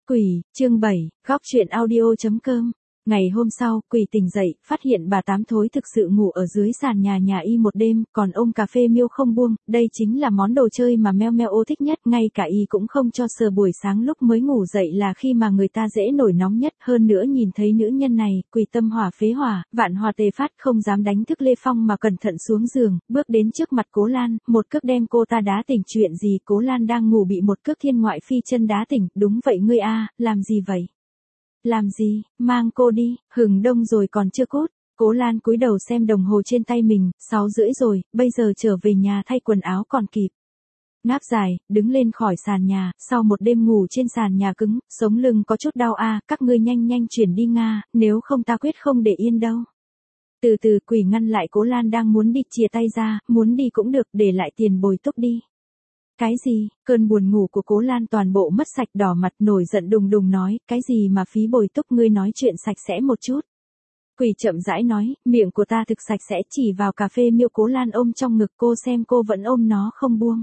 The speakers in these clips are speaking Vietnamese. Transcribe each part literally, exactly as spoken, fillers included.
Quỷ, chương bảy, góc truyện audio.com. Ngày hôm sau, Quỷ tỉnh dậy, phát hiện bà Tám Thối thực sự ngủ ở dưới sàn nhà nhà y một đêm, còn ôm cà phê miêu không buông, đây chính là món đồ chơi mà Meo Meo ô thích nhất, ngay cả y cũng không cho sờ buổi sáng lúc mới ngủ dậy là khi mà người ta dễ nổi nóng nhất, hơn nữa nhìn thấy nữ nhân này, Quỷ tâm hỏa phế hỏa, vạn hỏa tề phát, không dám đánh thức Lê Phong mà cẩn thận xuống giường, bước đến trước mặt Cố Lan, một cước đem cô ta đá tỉnh. Chuyện gì? Cố Lan đang ngủ bị một cước thiên ngoại phi chân đá tỉnh. Đúng vậy ngươi a, làm gì vậy? Làm gì? Mang cô đi, hừng đông rồi còn chưa cút. Cố Lan cúi đầu xem đồng hồ trên tay mình, sáu rưỡi rồi, bây giờ trở về nhà thay quần áo còn kịp. Ngáp dài, đứng lên khỏi sàn nhà, sau một đêm ngủ trên sàn nhà cứng, sống lưng có chút đau a, các ngươi nhanh nhanh chuyển đi Nga, nếu không ta quyết không để yên đâu. Từ từ. Quỷ ngăn lại Cố Lan đang muốn đi, chìa tay ra, muốn đi cũng được, để lại tiền bồi túc đi. Cái gì? Cơn buồn ngủ của Cố Lan toàn bộ mất sạch, đỏ mặt nổi giận đùng đùng nói, cái gì mà phí bồi túc, ngươi nói chuyện sạch sẽ một chút. Quỷ chậm rãi nói, miệng của ta thực sạch sẽ, chỉ vào cà phê miêu Cố Lan ôm trong ngực, cô xem cô vẫn ôm nó không buông.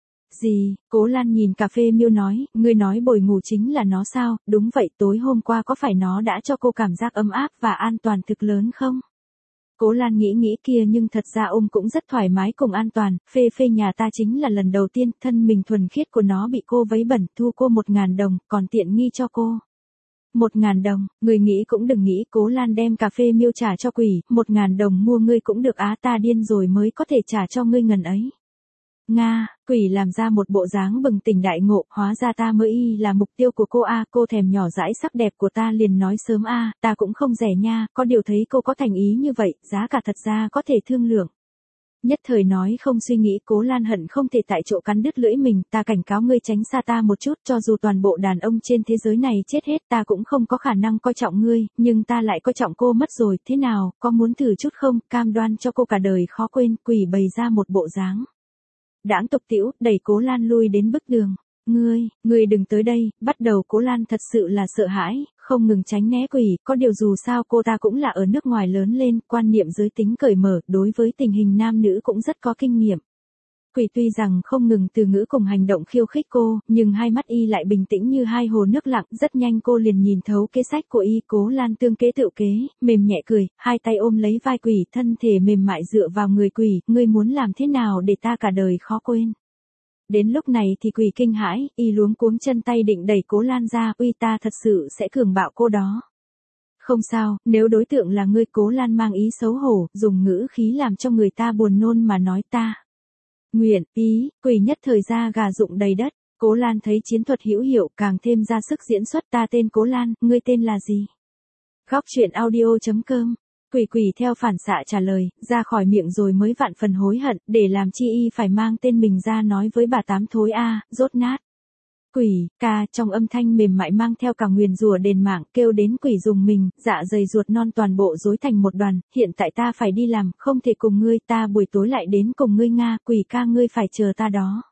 Gì? Cố Lan nhìn cà phê miêu nói, ngươi nói bồi ngủ chính là nó sao? Đúng vậy, tối hôm qua có phải nó đã cho cô cảm giác ấm áp và an toàn thực lớn không? Cố Lan nghĩ nghĩ kia, nhưng thật ra ôm cũng rất thoải mái cùng an toàn, phê phê nhà ta chính là lần đầu tiên, thân mình thuần khiết của nó bị cô vấy bẩn, thu cô một ngàn đồng, còn tiện nghi cho cô. Một ngàn đồng, người nghĩ cũng đừng nghĩ. Cố Lan đem cà phê miêu trả cho Quỷ, một ngàn đồng mua ngươi cũng được á, ta điên rồi mới có thể trả cho ngươi ngần ấy. Nga. Quỷ làm ra một bộ dáng bừng tỉnh đại ngộ, hóa ra ta mới y là mục tiêu của cô a, cô thèm nhỏ dãi sắc đẹp của ta liền nói sớm a, ta cũng không rẻ nha, có điều thấy cô có thành ý như vậy, giá cả thật ra có thể thương lượng. Nhất thời nói không suy nghĩ, Cố Lan hận không thể tại chỗ cắn đứt lưỡi mình, ta cảnh cáo ngươi tránh xa ta một chút, cho dù toàn bộ đàn ông trên thế giới này chết hết ta cũng không có khả năng coi trọng ngươi, nhưng ta lại coi trọng cô mất rồi, thế nào, có muốn thử chút không, cam đoan cho cô cả đời khó quên. Quỷ bày ra một bộ dáng đãng tục tĩu, đẩy Cố Lan lui đến bức tường. Ngươi, ngươi đừng tới đây. Bắt đầu Cố Lan thật sự là sợ hãi, không ngừng tránh né Quỷ, có điều dù sao cô ta cũng là ở nước ngoài lớn lên, quan niệm giới tính cởi mở, đối với tình hình nam nữ cũng rất có kinh nghiệm. Quỷ tuy rằng không ngừng từ ngữ cùng hành động khiêu khích cô, nhưng hai mắt y lại bình tĩnh như hai hồ nước lặng, rất nhanh cô liền nhìn thấu kế sách của y. Cố Lan tương kế tự kế, mềm nhẹ cười, hai tay ôm lấy vai Quỷ, thân thể mềm mại dựa vào người Quỷ, ngươi muốn làm thế nào để ta cả đời khó quên. Đến lúc này thì Quỷ kinh hãi, y luống cuống chân tay định đẩy Cố Lan ra, uy ta thật sự sẽ cường bạo cô đó. Không sao, nếu đối tượng là ngươi. Cố Lan mang ý xấu hổ, dùng ngữ khí làm cho người ta buồn nôn mà nói, ta nguyện ý. Quỷ nhất thời ra gà rụng đầy đất. Cố Lan thấy chiến thuật hữu hiệu, càng thêm ra sức diễn xuất, ta tên Cố Lan, ngươi tên là gì? Góc truyện audio.com. Quỷ Quỷ theo phản xạ trả lời, ra khỏi miệng rồi mới vạn phần hối hận, để làm chi y phải mang tên mình ra nói với bà Tám Thối a, rốt nát. Quỷ, ca, trong âm thanh mềm mại mang theo cả nguyền rủa đền mạng, kêu đến Quỷ dùng mình, dạ dày ruột non toàn bộ rối thành một đoàn, hiện tại ta phải đi làm, không thể cùng ngươi, ta buổi tối lại đến cùng ngươi Nga, Quỷ ca ngươi phải chờ ta đó.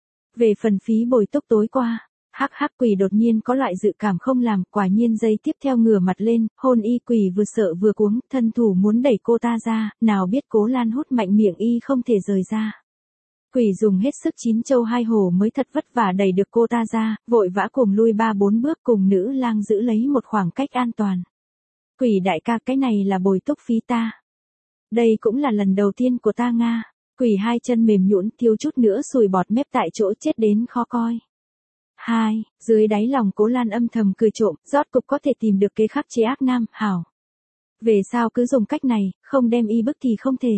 Về phần phí bồi túc tối qua, hắc hắc. Quỷ đột nhiên có loại dự cảm không làm, quả nhiên giây tiếp theo ngửa mặt lên, hôn y. Quỷ vừa sợ vừa cuống, thân thủ muốn đẩy cô ta ra, nào biết Cố Lan hút mạnh miệng y không thể rời ra. Quỷ dùng hết sức chín châu hai hổ mới thật vất vả đẩy được cô ta ra, vội vã cùng lui ba bốn bước cùng nữ lang giữ lấy một khoảng cách an toàn. Quỷ đại ca, cái này là bồi túc phí ta. Đây cũng là lần đầu tiên của ta Nga. Quỷ hai chân mềm nhũn, thiếu chút nữa sùi bọt mép tại chỗ, chết đến khó coi. Hai, dưới đáy lòng Cố Lan âm thầm cười trộm, rốt cục có thể tìm được kế khắc chế ác nam, hảo. Về sao cứ dùng cách này, không đem y bức thì không thể.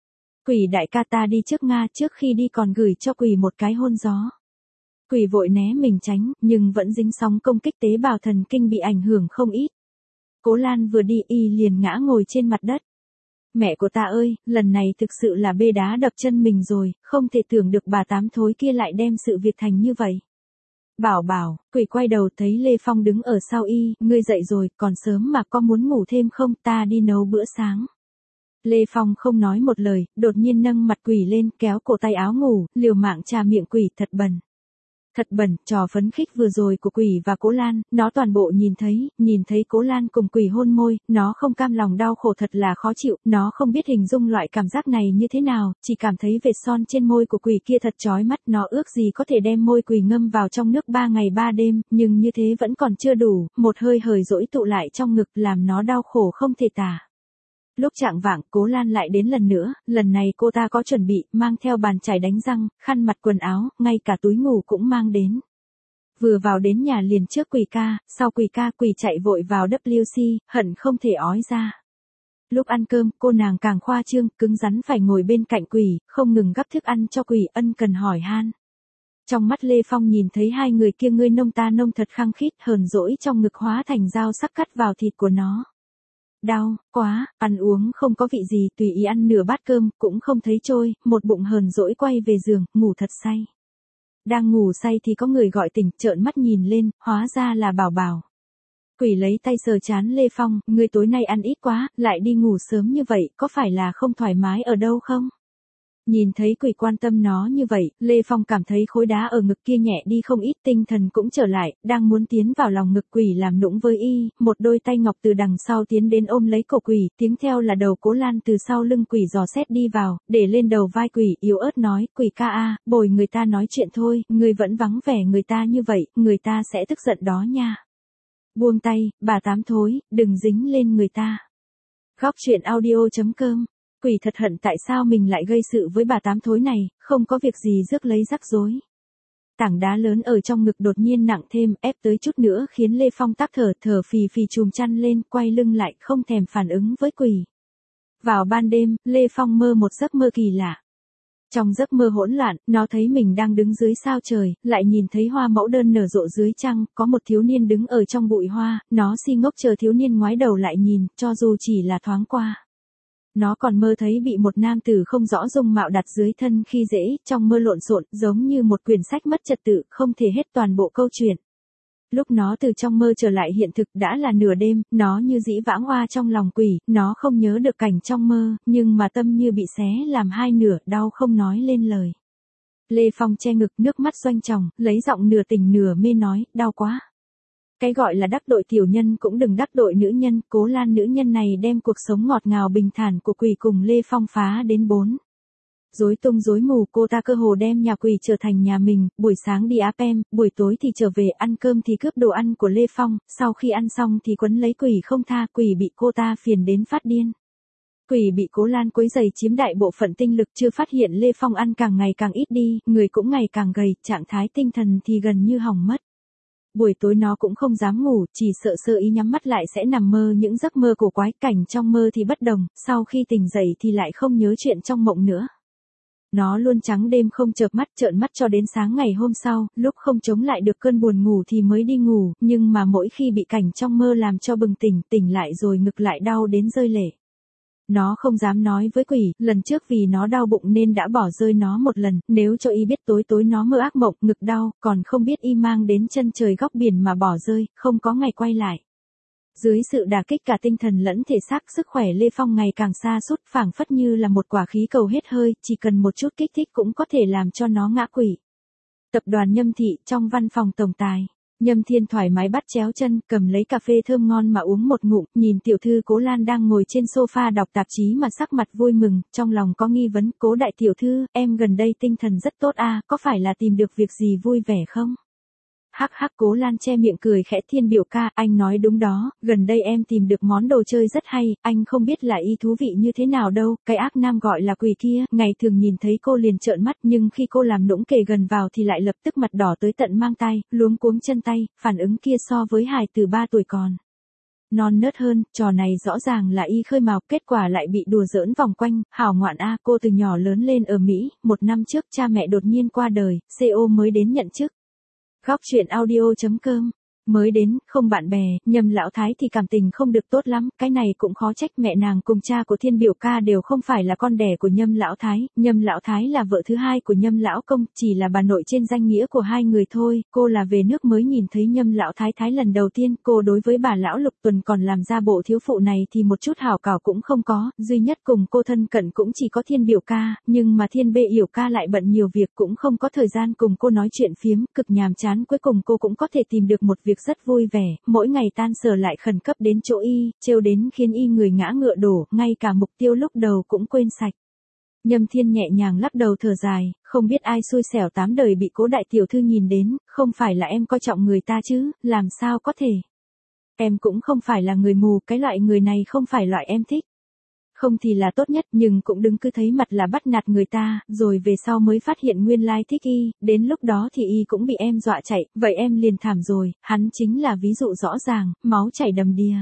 Quỷ đại ca, ta đi trước Nga, trước khi đi còn gửi cho Quỷ một cái hôn gió. Quỷ vội né mình tránh, nhưng vẫn dính sóng công kích, tế bào thần kinh bị ảnh hưởng không ít. Cố Lan vừa đi y liền ngã ngồi trên mặt đất. Mẹ của ta ơi, lần này thực sự là bê đá đập chân mình rồi, không thể tưởng được bà Tám Thối kia lại đem sự việc thành như vậy. Bảo bảo. Quỷ quay đầu thấy Lê Phong đứng ở sau y, ngươi dậy rồi, còn sớm mà, có muốn ngủ thêm không, ta đi nấu bữa sáng. Lê Phong không nói một lời, đột nhiên nâng mặt Quỷ lên, kéo cổ tay áo ngủ, liều mạng chà miệng Quỷ, thật bẩn. Thật bẩn, trò phấn khích vừa rồi của Quỷ và Cố Lan, nó toàn bộ nhìn thấy, nhìn thấy Cố Lan cùng Quỷ hôn môi, nó không cam lòng đau khổ thật là khó chịu, nó không biết hình dung loại cảm giác này như thế nào, chỉ cảm thấy vệt son trên môi của Quỷ kia thật chói mắt, nó ước gì có thể đem môi Quỷ ngâm vào trong nước ba ngày ba đêm, nhưng như thế vẫn còn chưa đủ, một hơi hời dỗi tụ lại trong ngực làm nó đau khổ không thể tả. Lúc chạng vạng, Cố Lan lại đến lần nữa, lần này cô ta có chuẩn bị, mang theo bàn chải đánh răng, khăn mặt quần áo, ngay cả túi ngủ cũng mang đến. Vừa vào đến nhà liền trước Quỷ ca, sau Quỷ ca Quỷ chạy vội vào W C, hận không thể ói ra. Lúc ăn cơm, cô nàng càng khoa trương, cứng rắn phải ngồi bên cạnh Quỷ, không ngừng gắp thức ăn cho Quỷ, ân cần hỏi han. Trong mắt Lê Phong nhìn thấy hai người kia ngươi nông ta nông thật khăng khít, hờn dỗi trong ngực hóa thành dao sắc cắt vào thịt của nó. Đau, quá, ăn uống không có vị gì, tùy ý ăn nửa bát cơm, cũng không thấy trôi, một bụng hờn dỗi quay về giường, ngủ thật say. Đang ngủ say thì có người gọi tỉnh, trợn mắt nhìn lên, hóa ra là Bảo Bảo. Quỷ lấy tay sờ chán Lê Phong, ngươi tối nay ăn ít quá, lại đi ngủ sớm như vậy, có phải là không thoải mái ở đâu không? Nhìn thấy Quỷ quan tâm nó như vậy, Lê Phong cảm thấy khối đá ở ngực kia nhẹ đi không ít, tinh thần cũng trở lại, đang muốn tiến vào lòng ngực Quỷ làm nũng với y, một đôi tay ngọc từ đằng sau tiến đến ôm lấy cổ Quỷ, tiếng theo là đầu Cố Lan từ sau lưng Quỷ dò xét đi vào, để lên đầu vai Quỷ, yếu ớt nói, Quỷ ca a, bồi người ta nói chuyện thôi, người vẫn vắng vẻ người ta như vậy, người ta sẽ tức giận đó nha. Buông tay, bà tám thối, đừng dính lên người ta. Góc truyện audio chấm com. Quỷ thật hận tại sao mình lại gây sự với bà tám thối này, không có việc gì rước lấy rắc rối. Tảng đá lớn ở trong ngực đột nhiên nặng thêm, ép tới chút nữa khiến Lê Phong tắc thở, thở phì phì chùm chăn lên, quay lưng lại, không thèm phản ứng với Quỷ. Vào ban đêm, Lê Phong mơ một giấc mơ kỳ lạ. Trong giấc mơ hỗn loạn, nó thấy mình đang đứng dưới sao trời, lại nhìn thấy hoa mẫu đơn nở rộ dưới trăng, có một thiếu niên đứng ở trong bụi hoa, nó si ngốc chờ thiếu niên ngoái đầu lại nhìn, cho dù chỉ là thoáng qua. Nó còn mơ thấy bị một nam tử không rõ dung mạo đặt dưới thân khi dễ, trong mơ lộn xộn, giống như một quyển sách mất trật tự, không thể hết toàn bộ câu chuyện. Lúc nó từ trong mơ trở lại hiện thực đã là nửa đêm, nó như dĩ vãng hoa trong lòng Quỷ, nó không nhớ được cảnh trong mơ, nhưng mà tâm như bị xé làm hai nửa, đau không nói lên lời. Lê Phong che ngực, nước mắt doanh tròng, lấy giọng nửa tình nửa mê nói, đau quá. Cái gọi là đắc tội tiểu nhân cũng đừng đắc tội nữ nhân, Cố Lan nữ nhân này đem cuộc sống ngọt ngào bình thản của Quỷ cùng Lê Phong phá đến bốn. Rối tung rối mù, cô ta cơ hồ đem nhà Quỷ trở thành nhà mình, buổi sáng đi áp em, buổi tối thì trở về ăn cơm thì cướp đồ ăn của Lê Phong, sau khi ăn xong thì quấn lấy Quỷ không tha, Quỷ bị cô ta phiền đến phát điên. Quỷ bị Cố Lan quấy giày chiếm đại bộ phận tinh lực, chưa phát hiện Lê Phong ăn càng ngày càng ít đi, người cũng ngày càng gầy, trạng thái tinh thần thì gần như hỏng mất. Buổi tối nó cũng không dám ngủ, chỉ sợ sơ ý nhắm mắt lại sẽ nằm mơ những giấc mơ cổ quái, cảnh trong mơ thì bất đồng, sau khi tỉnh dậy thì lại không nhớ chuyện trong mộng nữa. Nó luôn trắng đêm không chợp mắt, trợn mắt cho đến sáng ngày hôm sau, lúc không chống lại được cơn buồn ngủ thì mới đi ngủ, nhưng mà mỗi khi bị cảnh trong mơ làm cho bừng tỉnh, tỉnh lại rồi ngực lại đau đến rơi lệ. Nó không dám nói với Quỷ, lần trước vì nó đau bụng nên đã bỏ rơi nó một lần, nếu cho y biết tối tối nó mơ ác mộng, ngực đau, còn không biết y mang đến chân trời góc biển mà bỏ rơi, không có ngày quay lại. Dưới sự đả kích cả tinh thần lẫn thể xác, sức khỏe Lê Phong ngày càng sa sút, phảng phất như là một quả khí cầu hết hơi, chỉ cần một chút kích thích cũng có thể làm cho nó ngã quỵ. Tập đoàn Nhâm Thị, trong văn phòng tổng tài. Nhâm Thiên thoải mái bắt chéo chân, cầm lấy cà phê thơm ngon mà uống một ngụm, nhìn tiểu thư Cố Lan đang ngồi trên sofa đọc tạp chí mà sắc mặt vui mừng, trong lòng có nghi vấn, Cố đại tiểu thư, em gần đây tinh thần rất tốt a, có phải là tìm được việc gì vui vẻ không? Hắc hắc, Cố Lan che miệng cười khẽ, Thiên biểu ca, anh nói đúng đó, gần đây em tìm được món đồ chơi rất hay, anh không biết là y thú vị như thế nào đâu, cái ác nam gọi là Quỷ kia, ngày thường nhìn thấy cô liền trợn mắt, nhưng khi cô làm nũng kề gần vào thì lại lập tức mặt đỏ tới tận mang tay, luống cuống chân tay, phản ứng kia so với hài từ ba tuổi còn non nớt hơn, trò này rõ ràng là y khơi mào, kết quả lại bị đùa giỡn vòng quanh, hảo ngoạn a, cô từ nhỏ lớn lên ở Mỹ, một năm trước cha mẹ đột nhiên qua đời, xê ô mới đến nhận chức. Góc truyện audio chấm com Mới đến, không bạn bè, Nhâm lão thái thì cảm tình không được tốt lắm, cái này cũng khó trách, mẹ nàng cùng cha của Thiên biểu ca đều không phải là con đẻ của Nhâm lão thái, Nhâm lão thái là vợ thứ hai của Nhâm lão công, chỉ là bà nội trên danh nghĩa của hai người thôi, cô là về nước mới nhìn thấy Nhâm lão thái thái lần đầu tiên, cô đối với bà lão Lục Tuần còn làm ra bộ thiếu phụ này thì một chút hảo cảo cũng không có, duy nhất cùng cô thân cận cũng chỉ có Thiên biểu ca, nhưng mà Thiên bê yểu ca lại bận nhiều việc cũng không có thời gian cùng cô nói chuyện phiếm, cực nhàm chán, cuối cùng cô cũng có thể tìm được một việc rất vui vẻ, mỗi ngày tan sở lại khẩn cấp đến chỗ y, trêu đến khiến y người ngã ngựa đổ, ngay cả mục tiêu lúc đầu cũng quên sạch. Nhâm Thiên nhẹ nhàng lắc đầu thở dài, không biết ai xui xẻo tám đời bị Cố đại tiểu thư nhìn đến, không phải là em coi trọng người ta chứ, làm sao có thể. Em cũng không phải là người mù, cái loại người này không phải loại em thích. Không thì là tốt nhất, nhưng cũng đừng cứ thấy mặt là bắt nạt người ta, rồi về sau mới phát hiện nguyên lai thích y, đến lúc đó thì y cũng bị em dọa chạy, vậy em liền thảm rồi, hắn chính là ví dụ rõ ràng, máu chảy đầm đìa.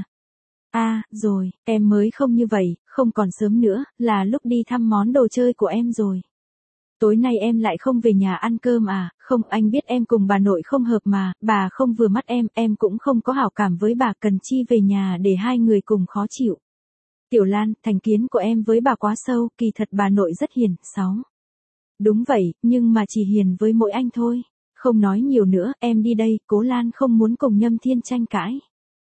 À, rồi, em mới không như vậy, không còn sớm nữa, là lúc đi thăm món đồ chơi của em rồi. Tối nay em lại không về nhà ăn cơm à, không, anh biết em cùng bà nội không hợp mà, bà không vừa mắt em, em cũng không có hảo cảm với bà, cần chi về nhà để hai người cùng khó chịu. Tiểu Lan, thành kiến của em với bà quá sâu, kỳ thật bà nội rất hiền, sáu. Đúng vậy, nhưng mà chỉ hiền với mỗi anh thôi. Không nói nhiều nữa, em đi đây, Cố Lan không muốn cùng Nhâm Thiên tranh cãi.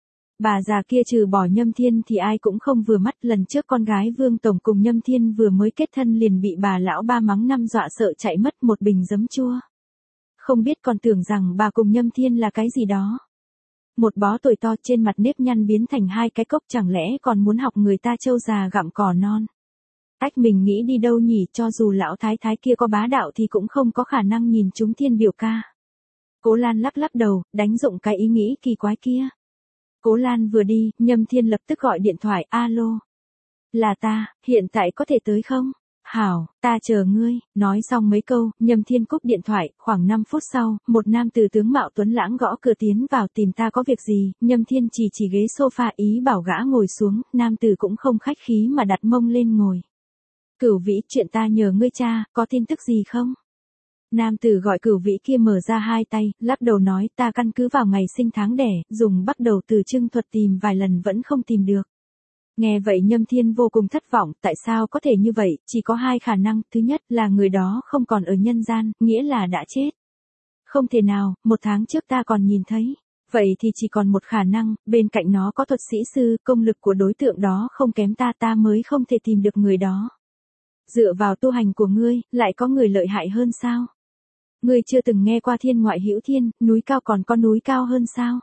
Bà già kia trừ bỏ Nhâm Thiên thì ai cũng không vừa mắt, lần trước con gái Vương Tổng cùng Nhâm Thiên vừa mới kết thân liền bị bà lão ba mắng năm dọa sợ chạy mất một bình giấm chua. Không biết còn tưởng rằng bà cùng Nhâm Thiên là cái gì đó. Một bó tuổi to trên mặt nếp nhăn biến thành hai cái cốc, chẳng lẽ còn muốn học người ta trâu già gặm cỏ non. Ách, mình nghĩ đi đâu nhỉ, cho dù lão thái thái kia có bá đạo thì cũng không có khả năng nhìn chúng Thiên biểu ca. Cố Lan lắc lắc đầu, đánh dụng cái ý nghĩ kỳ quái kia. Cố Lan vừa đi, Nhâm Thiên lập tức gọi điện thoại, alo. Là ta, hiện tại có thể tới không? Hảo, ta chờ ngươi, nói xong mấy câu, Nhâm Thiên cúp điện thoại, khoảng năm phút sau, một nam tử tướng mạo tuấn lãng gõ cửa tiến vào, tìm ta có việc gì, Nhâm Thiên chỉ chỉ ghế sofa ý bảo gã ngồi xuống, nam tử cũng không khách khí mà đặt mông lên ngồi. Cửu Vĩ, chuyện ta nhờ ngươi cha, có tin tức gì không? Nam tử gọi Cửu Vĩ kia mở ra hai tay, lắc đầu nói, ta căn cứ vào ngày sinh tháng đẻ, dùng bắt đầu từ trưng thuật tìm vài lần vẫn không tìm được. Nghe vậy Nhâm Thiên vô cùng thất vọng, tại sao có thể như vậy, chỉ có hai khả năng, thứ nhất là người đó không còn ở nhân gian, nghĩa là đã chết. Không thể nào, một tháng trước ta còn nhìn thấy. Vậy thì chỉ còn một khả năng, bên cạnh nó có thuật sĩ sư, công lực của đối tượng đó không kém ta, ta mới không thể tìm được người đó. Dựa vào tu hành của ngươi, lại có người lợi hại hơn sao? Ngươi chưa từng nghe qua thiên ngoại hữu thiên, núi cao còn có núi cao hơn sao?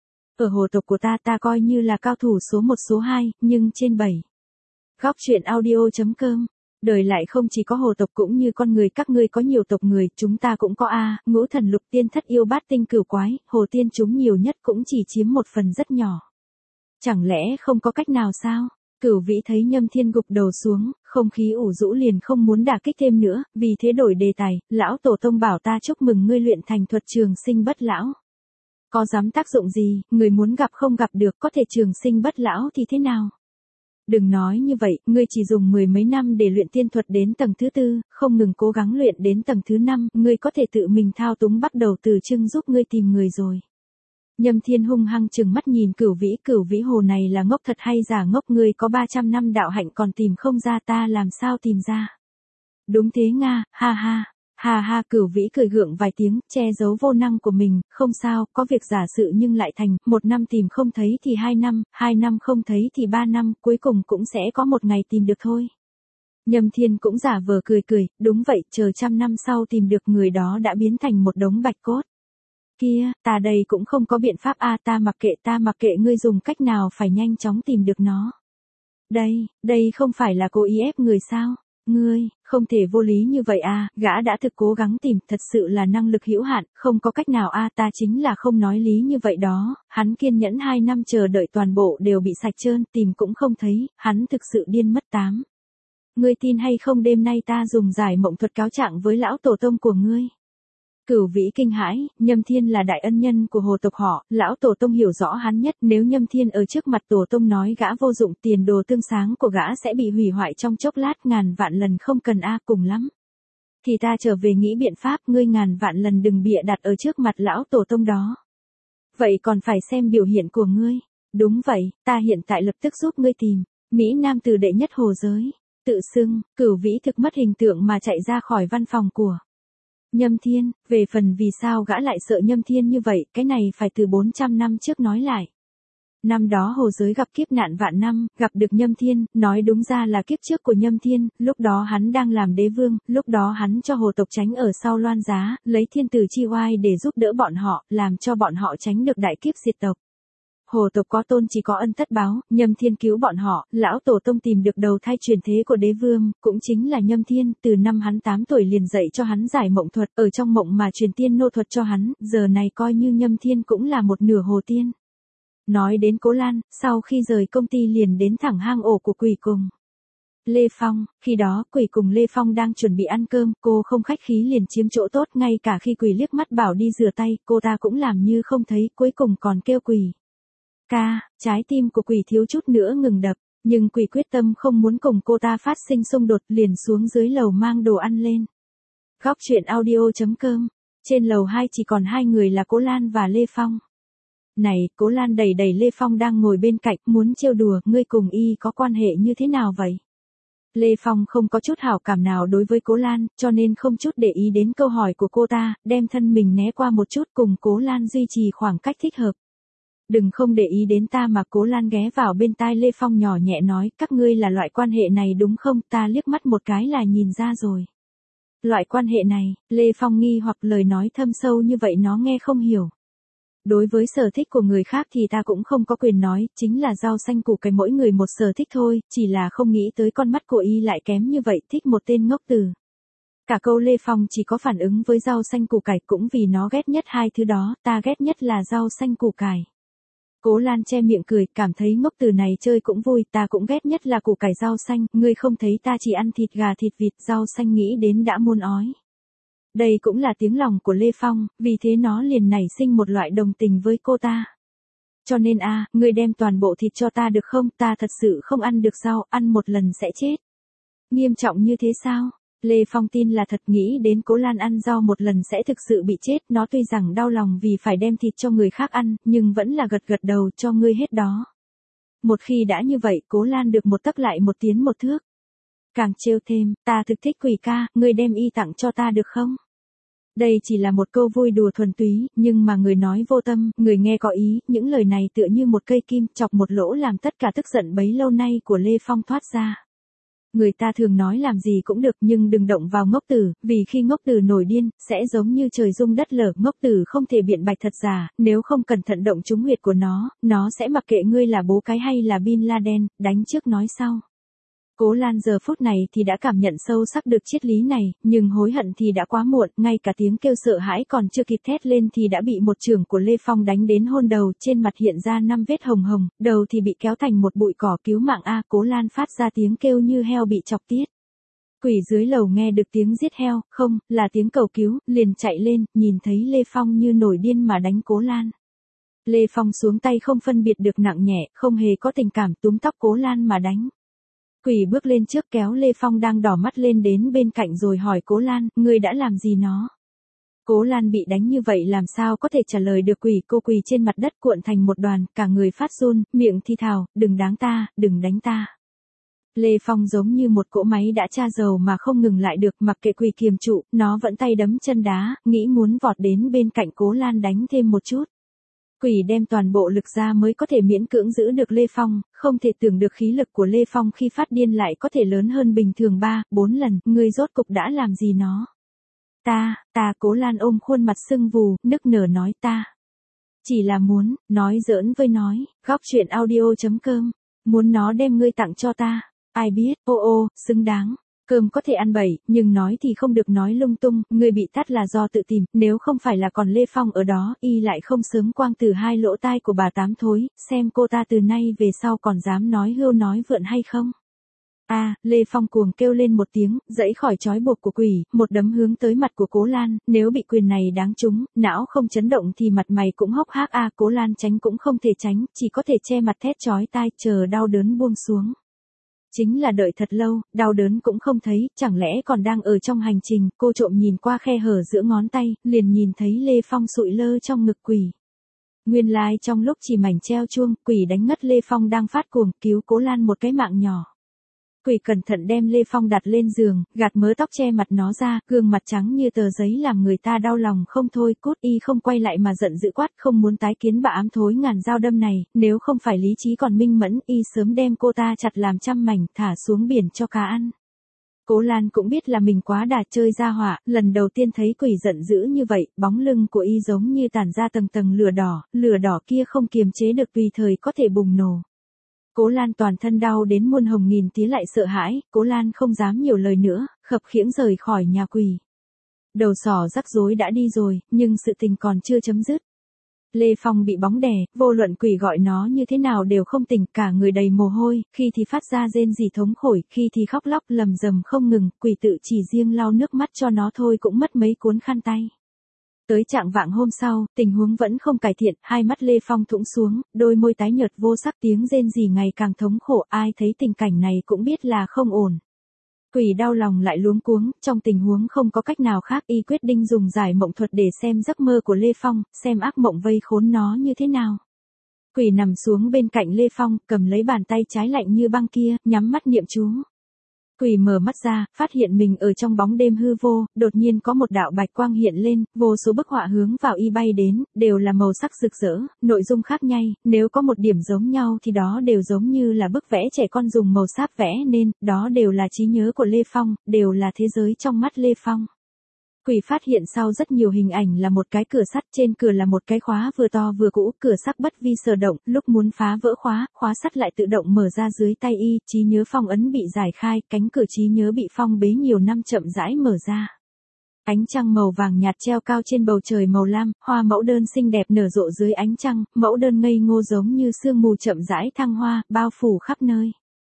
Ở hồ tộc của ta ta coi như là cao thủ số một số hai, nhưng trên bảy. Góc truyện audio.com. Đời lại không chỉ có hồ tộc cũng như con người, các ngươi có nhiều tộc người, chúng ta cũng có a, ngũ thần lục tiên thất yêu bát tinh cửu quái, hồ tiên chúng nhiều nhất cũng chỉ chiếm một phần rất nhỏ. Chẳng lẽ không có cách nào sao? Cửu Vĩ thấy Nhâm Thiên gục đầu xuống, không khí ủ rũ liền không muốn đả kích thêm nữa, vì thế đổi đề tài, lão tổ tông bảo ta chúc mừng ngươi luyện thành thuật trường sinh bất lão. Có dám tác dụng gì, người muốn gặp không gặp được, có thể trường sinh bất lão thì thế nào? Đừng nói như vậy, ngươi chỉ dùng mười mấy năm để luyện tiên thuật đến tầng thứ tư, không ngừng cố gắng luyện đến tầng thứ năm, ngươi có thể tự mình thao túng bắt đầu từ trưng giúp ngươi tìm người rồi. Nhâm Thiên hung hăng trừng mắt nhìn Cửu Vĩ, Cửu Vĩ hồ này là ngốc thật hay giả ngốc, ngươi có ba trăm năm đạo hạnh còn tìm không ra, ta làm sao tìm ra? Đúng thế Nga, ha ha. Hà ha, Cửu Vĩ cười gượng vài tiếng, che giấu vô năng của mình, không sao, có việc giả sự nhưng lại thành, một năm tìm không thấy thì hai năm, hai năm không thấy thì ba năm, cuối cùng cũng sẽ có một ngày tìm được thôi. Nhâm Thiên cũng giả vờ cười cười, đúng vậy, chờ trăm năm sau tìm được người đó đã biến thành một đống bạch cốt. Kia, ta đây cũng không có biện pháp a, ta mặc kệ ta mặc kệ ngươi dùng cách nào phải nhanh chóng tìm được nó. Đây, đây không phải là cố ý ép người sao? Ngươi, không thể vô lý như vậy a, gã đã thực cố gắng tìm, thật sự là năng lực hữu hạn, không có cách nào a, ta chính là không nói lý như vậy đó, hắn kiên nhẫn hai năm chờ đợi toàn bộ đều bị sạch trơn, tìm cũng không thấy, hắn thực sự điên mất tám. Ngươi tin hay không, đêm nay ta dùng giải mộng thuật cáo trạng với lão tổ tông của ngươi. Cửu Vĩ kinh hãi, Nhâm Thiên là đại ân nhân của hồ tộc họ, lão tổ tông hiểu rõ hắn nhất, nếu Nhâm Thiên ở trước mặt tổ tông nói gã vô dụng, tiền đồ tương sáng của gã sẽ bị hủy hoại trong chốc lát, ngàn vạn lần không cần a, cùng lắm. Thì ta trở về nghĩ biện pháp, ngươi ngàn vạn lần đừng bịa đặt ở trước mặt lão tổ tông đó. Vậy còn phải xem biểu hiện của ngươi. Đúng vậy, ta hiện tại lập tức giúp ngươi tìm. Mỹ Nam từ đệ nhất hồ giới. Tự xưng, Cửu Vĩ thực mất hình tượng mà chạy ra khỏi văn phòng của Nhâm Thiên. Về phần vì sao gã lại sợ Nhâm Thiên như vậy, cái này phải từ bốn trăm năm trước nói lại. Năm đó hồ giới gặp kiếp nạn vạn năm, gặp được Nhâm Thiên, nói đúng ra là kiếp trước của Nhâm Thiên, lúc đó hắn đang làm đế vương, lúc đó hắn cho hồ tộc tránh ở sau loan giá, lấy thiên tử chi oai để giúp đỡ bọn họ, làm cho bọn họ tránh được đại kiếp diệt tộc. Hồ tộc có tôn chỉ có ân tất báo, Nhâm Thiên cứu bọn họ, lão tổ tông tìm được đầu thai truyền thế của đế vương, cũng chính là Nhâm Thiên, từ năm hắn tám tuổi liền dạy cho hắn giải mộng thuật, ở trong mộng mà truyền tiên nô thuật cho hắn, giờ này coi như Nhâm Thiên cũng là một nửa hồ tiên. Nói đến Cố Lan, sau khi rời công ty liền đến thẳng hang ổ của Quỷ cùng Lê Phong, khi đó Quỷ cùng Lê Phong đang chuẩn bị ăn cơm, cô không khách khí liền chiếm chỗ tốt, ngay cả khi Quỷ liếc mắt bảo đi rửa tay, cô ta cũng làm như không thấy, cuối cùng còn kêu Quỷ ca. Trái tim của Quỷ thiếu chút nữa ngừng đập, nhưng Quỷ quyết tâm không muốn cùng cô ta phát sinh xung đột, liền xuống dưới lầu mang đồ ăn lên. Góc truyện audio chấm com. Trên lầu hai chỉ còn hai người là Cố Lan và Lê Phong. Này, Cố Lan đẩy đẩy Lê Phong đang ngồi bên cạnh, muốn trêu đùa, ngươi cùng y có quan hệ như thế nào vậy? Lê Phong không có chút hảo cảm nào đối với Cố Lan, cho nên không chút để ý đến câu hỏi của cô ta, đem thân mình né qua một chút cùng Cố Lan duy trì khoảng cách thích hợp. Đừng không để ý đến ta mà. Cố Lan ghé vào bên tai Lê Phong nhỏ nhẹ nói, các ngươi là loại quan hệ này đúng không? Ta liếc mắt một cái là nhìn ra rồi. Loại quan hệ này, Lê Phong nghi hoặc lời nói thâm sâu như vậy nó nghe không hiểu. Đối với sở thích của người khác thì ta cũng không có quyền nói, chính là rau xanh củ cải mỗi người một sở thích thôi, chỉ là không nghĩ tới con mắt của y lại kém như vậy, thích một tên ngốc từ. Cả câu Lê Phong chỉ có phản ứng với rau xanh củ cải cũng vì nó ghét nhất hai thứ đó, ta ghét nhất là rau xanh củ cải. Cố Lan che miệng cười, cảm thấy ngốc từ này chơi cũng vui, ta cũng ghét nhất là củ cải rau xanh, ngươi không thấy ta chỉ ăn thịt gà thịt vịt, rau xanh nghĩ đến đã muốn ói. Đây cũng là tiếng lòng của Lê Phong, vì thế nó liền nảy sinh một loại đồng tình với cô ta. Cho nên a, à, ngươi đem toàn bộ thịt cho ta được không, ta thật sự không ăn được rau, ăn một lần sẽ chết. Nghiêm trọng như thế sao? Lê Phong tin là thật, nghĩ đến Cố Lan ăn rau một lần sẽ thực sự bị chết, nó tuy rằng đau lòng vì phải đem thịt cho người khác ăn, nhưng vẫn là gật gật đầu cho ngươi hết đó. Một khi đã như vậy, Cố Lan được một tấc lại một tiến một thước. Càng trêu thêm, ta thực thích Quỷ ca, ngươi đem y tặng cho ta được không? Đây chỉ là một câu vui đùa thuần túy, nhưng mà người nói vô tâm, người nghe có ý, những lời này tựa như một cây kim chọc một lỗ làm tất cả tức giận bấy lâu nay của Lê Phong thoát ra. Người ta thường nói làm gì cũng được nhưng đừng động vào ngốc tử, vì khi ngốc tử nổi điên, sẽ giống như trời rung đất lở, ngốc tử không thể biện bạch thật giả, nếu không cẩn thận động trúng huyệt của nó, nó sẽ mặc kệ ngươi là bố cái hay là Bin Laden, đánh trước nói sau. Cố Lan giờ phút này thì đã cảm nhận sâu sắc được triết lý này, nhưng hối hận thì đã quá muộn, ngay cả tiếng kêu sợ hãi còn chưa kịp thét lên thì đã bị một chưởng của Lê Phong đánh đến hôn đầu, trên mặt hiện ra năm vết hồng hồng, đầu thì bị kéo thành một bụi cỏ. Cứu mạng a. Cố Lan phát ra tiếng kêu như heo bị chọc tiết. Quỷ dưới lầu nghe được tiếng giết heo, không, là tiếng cầu cứu, liền chạy lên, nhìn thấy Lê Phong như nổi điên mà đánh Cố Lan. Lê Phong xuống tay không phân biệt được nặng nhẹ, không hề có tình cảm, túm tóc Cố Lan mà đánh. Quỷ bước lên trước kéo Lê Phong đang đỏ mắt lên đến bên cạnh rồi hỏi Cố Lan, ngươi đã làm gì nó? Cố Lan bị đánh như vậy làm sao có thể trả lời được. Quỷ cô quỳ trên mặt đất cuộn thành một đoàn, cả người phát run, miệng thì thào, đừng đáng ta, đừng đánh ta. Lê Phong giống như một cỗ máy đã tra dầu mà không ngừng lại được, mặc kệ Quỷ kiềm trụ, nó vẫn tay đấm chân đá, nghĩ muốn vọt đến bên cạnh Cố Lan đánh thêm một chút. Quỷ đem toàn bộ lực ra mới có thể miễn cưỡng giữ được Lê Phong, không thể tưởng được khí lực của Lê Phong khi phát điên lại có thể lớn hơn bình thường ba, bốn lần, ngươi rốt cục đã làm gì nó? Ta, ta. Cố Lan ôm khuôn mặt sưng vù, nức nở nói ta. Chỉ là muốn, nói giỡn với nói, góc truyện audio chấm com, muốn nó đem ngươi tặng cho ta, ai biết, ô ô, xứng đáng. Cơm có thể ăn bậy, nhưng nói thì không được nói lung tung, ngươi bị tát là do tự tìm, nếu không phải là còn Lê Phong ở đó, y lại không sớm quang từ hai lỗ tai của bà tám thối, xem cô ta từ nay về sau còn dám nói hưu nói vượn hay không. A, à, Lê Phong cuồng kêu lên một tiếng, dãy khỏi trói buộc của quỷ, một đấm hướng tới mặt của Cố Lan, nếu bị quyền này đáng trúng, não không chấn động thì mặt mày cũng hốc hác a. À, Cố Lan tránh cũng không thể tránh, chỉ có thể che mặt thét chói tai, chờ đau đớn buông xuống. Chính là đợi thật lâu, đau đớn cũng không thấy, chẳng lẽ còn đang ở trong hành trình, cô trộm nhìn qua khe hở giữa ngón tay, liền nhìn thấy Lê Phong sụi lơ trong ngực quỷ. Nguyên lai like trong lúc chỉ mảnh treo chuông, Quỷ đánh ngất Lê Phong đang phát cuồng, cứu Cố Lan một cái mạng nhỏ. Quỷ cẩn thận đem Lê Phong đặt lên giường, gạt mớ tóc che mặt nó ra, gương mặt trắng như tờ giấy làm người ta đau lòng không thôi. Cút, y không quay lại mà giận dữ quát, không muốn tái kiến bà ám thối ngàn dao đâm này, nếu không phải lý trí còn minh mẫn, y sớm đem cô ta chặt làm trăm mảnh, thả xuống biển cho cá ăn. Cố Lan cũng biết là mình quá đà chơi ra họa, lần đầu tiên thấy Quỷ giận dữ như vậy, bóng lưng của y giống như tản ra tầng tầng lửa đỏ, lửa đỏ kia không kiềm chế được tùy thời có thể bùng nổ. Cố Lan toàn thân đau đến muôn hồng nghìn tía lại sợ hãi, Cố Lan không dám nhiều lời nữa, khập khiễng rời khỏi nhà Quỷ. Đầu sỏ rắc rối đã đi rồi, nhưng sự tình còn chưa chấm dứt. Lê Phong bị bóng đè, vô luận Quỷ gọi nó như thế nào đều không tỉnh, cả người đầy mồ hôi, khi thì phát ra rên rỉ thống khổ, khi thì khóc lóc lầm rầm không ngừng, Quỷ tự chỉ riêng lau nước mắt cho nó thôi cũng mất mấy cuốn khăn tay. Tới trạng vạng hôm sau, tình huống vẫn không cải thiện, hai mắt Lê Phong thũng xuống, đôi môi tái nhợt vô sắc, tiếng rên rỉ ngày càng thống khổ, ai thấy tình cảnh này cũng biết là không ổn. Quỷ đau lòng lại luống cuống, trong tình huống không có cách nào khác, y quyết định dùng giải mộng thuật để xem giấc mơ của Lê Phong, xem ác mộng vây khốn nó như thế nào. Quỷ nằm xuống bên cạnh Lê Phong, cầm lấy bàn tay trái lạnh như băng kia, nhắm mắt niệm chú. Quỷ mở mắt ra, phát hiện mình ở trong bóng đêm hư vô, đột nhiên có một đạo bạch quang hiện lên, vô số bức họa hướng vào y bay đến, đều là màu sắc rực rỡ, nội dung khác nhau, nếu có một điểm giống nhau thì đó đều giống như là bức vẽ trẻ con dùng màu sáp vẽ nên, đó đều là trí nhớ của Lê Phong, đều là thế giới trong mắt Lê Phong. Quỷ phát hiện sau rất nhiều hình ảnh là một cái cửa sắt, trên cửa là một cái khóa vừa to vừa cũ, cửa sắt bất vi sở động, lúc muốn phá vỡ khóa, khóa sắt lại tự động mở ra dưới tay y, trí nhớ phong ấn bị giải khai, cánh cửa trí nhớ bị phong bế nhiều năm chậm rãi mở ra. Ánh trăng màu vàng nhạt treo cao trên bầu trời màu lam, hoa mẫu đơn xinh đẹp nở rộ dưới ánh trăng, mẫu đơn ngây ngô giống như sương mù chậm rãi thăng hoa, bao phủ khắp nơi.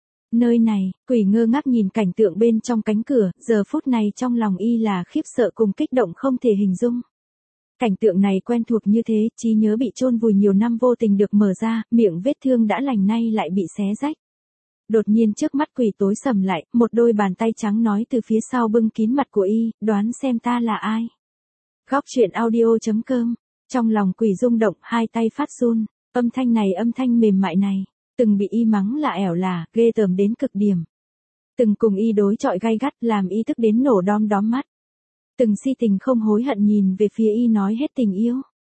Nơi này, Quỷ ngơ ngác nhìn cảnh tượng bên trong cánh cửa, giờ phút này trong lòng y là khiếp sợ cùng kích động không thể hình dung. Cảnh tượng này quen thuộc như thế, trí nhớ bị chôn vùi nhiều năm vô tình được mở ra, miệng vết thương đã lành nay lại bị xé rách. Đột nhiên trước mắt Quỷ tối sầm lại, một đôi bàn tay trắng nói từ phía sau bưng kín mặt của y, đoán xem ta là ai. Góc truyện audio chấm com, trong lòng Quỷ rung động, hai tay phát run, âm thanh này âm thanh mềm mại này. Từng bị y mắng là ẻo là, ghê tởm đến cực điểm. Từng cùng y đối chọi gay gắt làm y tức đến nổ đom đóm mắt. Từng si tình không hối hận nhìn về phía y nói hết tình yêu.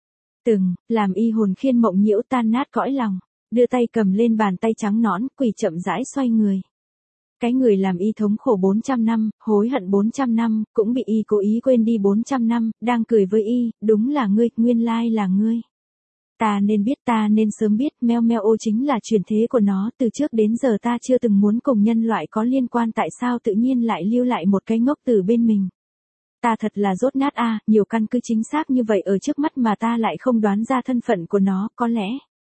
Từng, làm y hồn khiên mộng nhiễu tan nát cõi lòng, đưa tay cầm lên bàn tay trắng nõn, Quỷ chậm rãi xoay người. Cái người làm y thống khổ bốn trăm năm, hối hận bốn trăm năm, cũng bị y cố ý quên đi bốn trăm năm, đang cười với y, đúng là ngươi, nguyên lai là ngươi. Ta nên biết, ta nên sớm biết, meo meo ô chính là chuyển thế của nó, từ trước đến giờ ta chưa từng muốn cùng nhân loại có liên quan, tại sao tự nhiên lại lưu lại một cái ngốc tử bên mình. Ta thật là dốt nát a, à, nhiều căn cứ chính xác như vậy ở trước mắt mà ta lại không đoán ra thân phận của nó, có lẽ.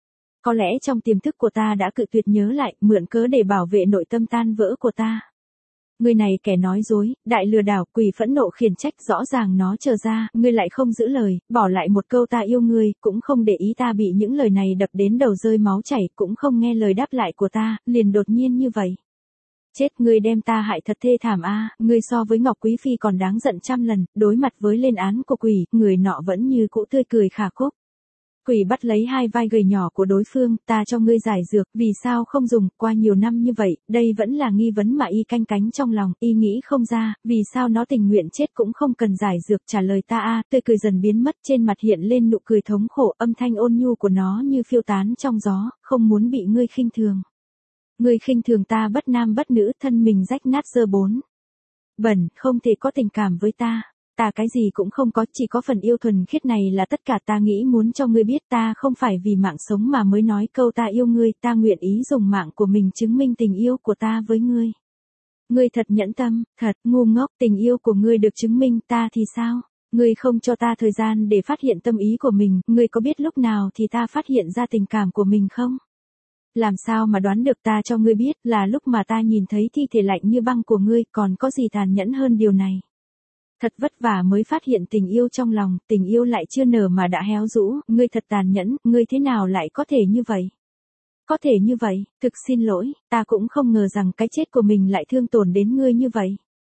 Có lẽ trong tiềm thức của ta đã cự tuyệt nhớ lại, mượn cớ để bảo vệ nội tâm tan vỡ của ta. Người này kẻ nói dối, đại lừa đảo, Quỷ phẫn nộ khiển trách, rõ ràng nó chờ ra, ngươi lại không giữ lời, bỏ lại một câu ta yêu ngươi, cũng không để ý ta bị những lời này đập đến đầu rơi máu chảy, cũng không nghe lời đáp lại của ta, liền đột nhiên như vậy. Chết, ngươi đem ta hại thật thê thảm a, à, ngươi so với Ngọc Quý Phi còn đáng giận trăm lần, đối mặt với lên án của Quỷ, người nọ vẫn như cũ tươi cười khả khúc. Quỷ bắt lấy hai vai gầy nhỏ của đối phương, ta cho ngươi giải dược, vì sao không dùng, qua nhiều năm như vậy, đây vẫn là nghi vấn mà y canh cánh trong lòng, y nghĩ không ra, vì sao nó tình nguyện chết cũng không cần giải dược, trả lời ta a, tươi cười dần biến mất, trên mặt hiện lên nụ cười thống khổ, âm thanh ôn nhu của nó như phiêu tán trong gió, không muốn bị ngươi khinh thường. Ngươi khinh thường ta bất nam bất nữ, thân mình rách nát dơ bốn. Bẩn, không thể có tình cảm với ta. Ta cái gì cũng không có, chỉ có phần yêu thuần khiết này là tất cả, ta nghĩ muốn cho ngươi biết ta không phải vì mạng sống mà mới nói câu ta yêu ngươi, ta nguyện ý dùng mạng của mình chứng minh tình yêu của ta với ngươi. Ngươi thật nhẫn tâm, thật ngu ngốc, tình yêu của ngươi được chứng minh, ta thì sao? Ngươi không cho ta thời gian để phát hiện tâm ý của mình, ngươi có biết lúc nào thì ta phát hiện ra tình cảm của mình không? Làm sao mà đoán được, ta cho ngươi biết là lúc mà ta nhìn thấy thi thể lạnh như băng của ngươi, còn có gì tàn nhẫn hơn điều này. Thật vất vả mới phát hiện tình yêu trong lòng, tình yêu lại chưa nở mà đã héo rũ, ngươi thật tàn nhẫn, ngươi thế nào lại có thể như vậy? Có thể như vậy, thực xin lỗi, ta cũng không ngờ rằng cái chết của mình lại thương tổn đến ngươi như vậy.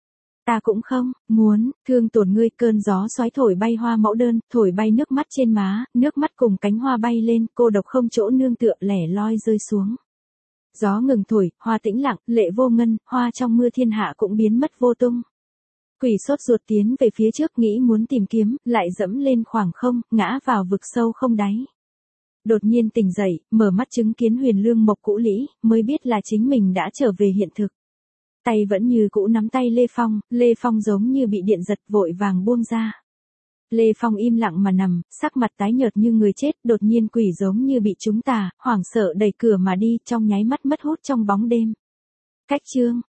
Ta cũng không, muốn, thương tổn ngươi. Cơn gió xoáy thổi bay hoa mẫu đơn, thổi bay nước mắt trên má, nước mắt cùng cánh hoa bay lên, cô độc không chỗ nương tựa lẻ loi rơi xuống. Gió ngừng thổi, hoa tĩnh lặng, lệ vô ngân, hoa trong mưa thiên hạ cũng biến mất vô tung. Quỷ sốt ruột tiến về phía trước nghĩ muốn tìm kiếm, lại dẫm lên khoảng không, ngã vào vực sâu không đáy. Đột nhiên tỉnh dậy, mở mắt chứng kiến Huyền Lương Mộc cũ lĩ, mới biết là chính mình đã trở về hiện thực. Tay vẫn như cũ nắm tay Lê Phong, Lê Phong giống như bị điện giật vội vàng buông ra. Lê Phong im lặng mà nằm, sắc mặt tái nhợt như người chết, đột nhiên quỷ giống như bị trúng tà, hoảng sợ đẩy cửa mà đi, trong nháy mắt mất hút trong bóng đêm. Cách chương